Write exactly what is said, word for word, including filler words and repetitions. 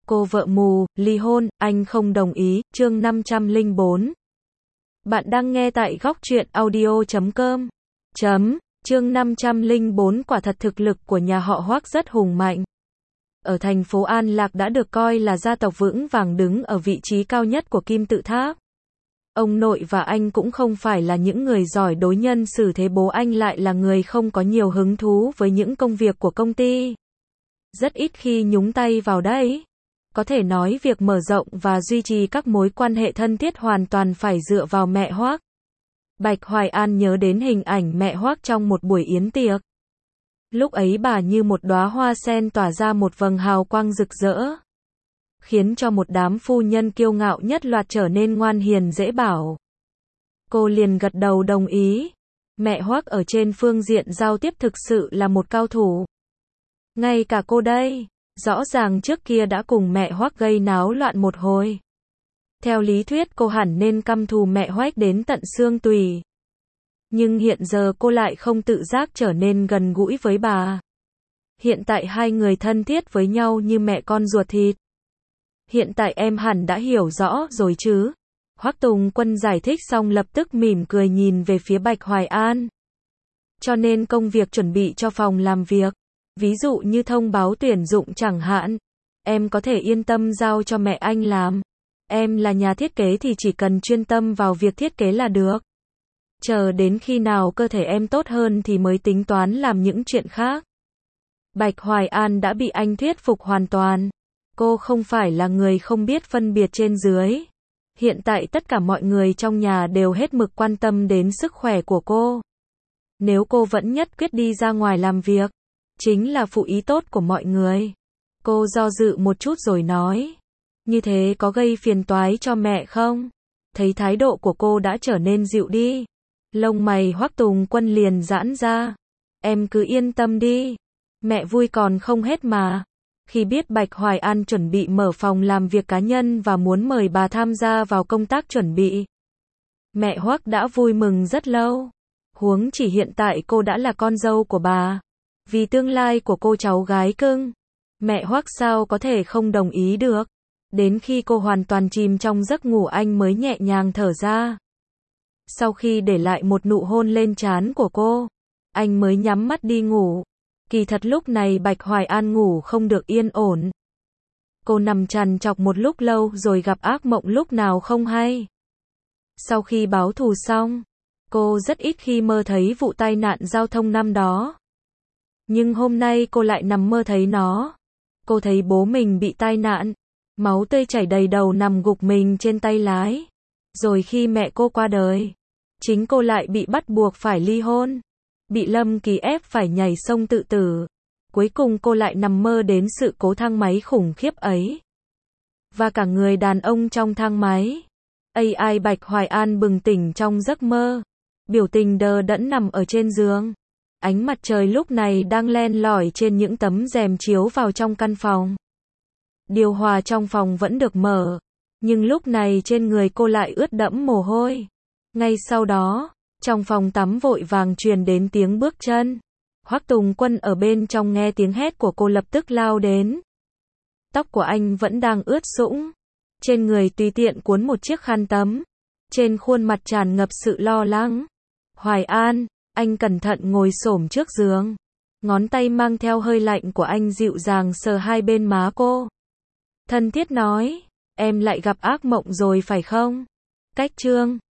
Cô vợ mù, ly hôn, anh không đồng ý, chương năm trăm lẻ bốn. Bạn đang nghe tại góc truyện audio chấm com. Chấm, chương năm trăm lẻ bốn quả thật thực lực của nhà họ Hoắc rất hùng mạnh. Ở thành phố An Lạc đã được coi là gia tộc vững vàng đứng ở vị trí cao nhất của kim tự tháp. Ông nội và anh cũng không phải là những người giỏi đối nhân xử thế, bố anh lại là người không có nhiều hứng thú với những công việc của công ty. Rất ít khi nhúng tay vào đấy. Có thể nói việc mở rộng và duy trì các mối quan hệ thân thiết hoàn toàn phải dựa vào mẹ Hoắc. Bạch Hoài An nhớ đến hình ảnh mẹ Hoắc trong một buổi yến tiệc. Lúc ấy bà như một đóa hoa sen tỏa ra một vầng hào quang rực rỡ, khiến cho một đám phu nhân kiêu ngạo nhất loạt trở nên ngoan hiền dễ bảo. Cô liền gật đầu đồng ý. Mẹ Hoắc ở trên phương diện giao tiếp thực sự là một cao thủ. Ngay cả cô đây, rõ ràng trước kia đã cùng mẹ Hoắc gây náo loạn một hồi. Theo lý thuyết cô hẳn nên căm thù mẹ Hoắc đến tận xương tủy. Nhưng hiện giờ cô lại không tự giác trở nên gần gũi với bà. Hiện tại hai người thân thiết với nhau như mẹ con ruột thịt. Hiện tại em hẳn đã hiểu rõ rồi chứ? Hoắc Tùng Quân giải thích xong lập tức mỉm cười nhìn về phía Bạch Hoài An. Cho nên công việc chuẩn bị cho phòng làm việc, ví dụ như thông báo tuyển dụng chẳng hạn, em có thể yên tâm giao cho mẹ anh làm. Em là nhà thiết kế thì chỉ cần chuyên tâm vào việc thiết kế là được. Chờ đến khi nào cơ thể em tốt hơn thì mới tính toán làm những chuyện khác. Bạch Hoài An đã bị anh thuyết phục hoàn toàn. Cô không phải là người không biết phân biệt trên dưới. Hiện tại tất cả mọi người trong nhà đều hết mực quan tâm đến sức khỏe của cô. Nếu cô vẫn nhất quyết đi ra ngoài làm việc, chính là phụ ý tốt của mọi người. Cô do dự một chút rồi nói, như thế có gây phiền toái cho mẹ không? Thấy thái độ của cô đã trở nên dịu đi, lông mày Hoắc Tùng Quân liền giãn ra. Em cứ yên tâm đi, mẹ vui còn không hết mà. Khi biết Bạch Hoài An chuẩn bị mở phòng làm việc cá nhân và muốn mời bà tham gia vào công tác chuẩn bị, mẹ Hoắc đã vui mừng rất lâu. Huống chỉ hiện tại cô đã là con dâu của bà, vì tương lai của cô cháu gái cưng, mẹ Hoắc sao có thể không đồng ý được. Đến khi cô hoàn toàn chìm trong giấc ngủ anh mới nhẹ nhàng thở ra. Sau khi để lại một nụ hôn lên trán của cô, anh mới nhắm mắt đi ngủ. Kỳ thật lúc này Bạch Hoài An ngủ không được yên ổn. Cô nằm trằn trọc một lúc lâu rồi gặp ác mộng lúc nào không hay. Sau khi báo thù xong, cô rất ít khi mơ thấy vụ tai nạn giao thông năm đó. Nhưng hôm nay cô lại nằm mơ thấy nó. Cô thấy bố mình bị tai nạn, máu tươi chảy đầy đầu nằm gục mình trên tay lái. Rồi khi mẹ cô qua đời, chính cô lại bị bắt buộc phải ly hôn, bị Lâm Kỳ ép phải nhảy sông tự tử. Cuối cùng cô lại nằm mơ đến sự cố thang máy khủng khiếp ấy. Và cả người đàn ông trong thang máy. a i Bạch Hoài An bừng tỉnh trong giấc mơ, biểu tình đờ đẫn nằm ở trên giường. Ánh mặt trời lúc này đang len lỏi trên những tấm rèm chiếu vào trong căn phòng. Điều hòa trong phòng vẫn được mở, nhưng lúc này trên người cô lại ướt đẫm mồ hôi. Ngay sau đó, trong phòng tắm vội vàng truyền đến tiếng bước chân. Hoắc Tùng Quân ở bên trong nghe tiếng hét của cô lập tức lao đến. Tóc của anh vẫn đang ướt sũng, trên người tùy tiện cuốn một chiếc khăn tắm, trên khuôn mặt tràn ngập sự lo lắng. Hoài An, anh cẩn thận ngồi xổm trước giường, ngón tay mang theo hơi lạnh của anh dịu dàng sờ hai bên má cô. Thân thiết nói, em lại gặp ác mộng rồi phải không? Cách chương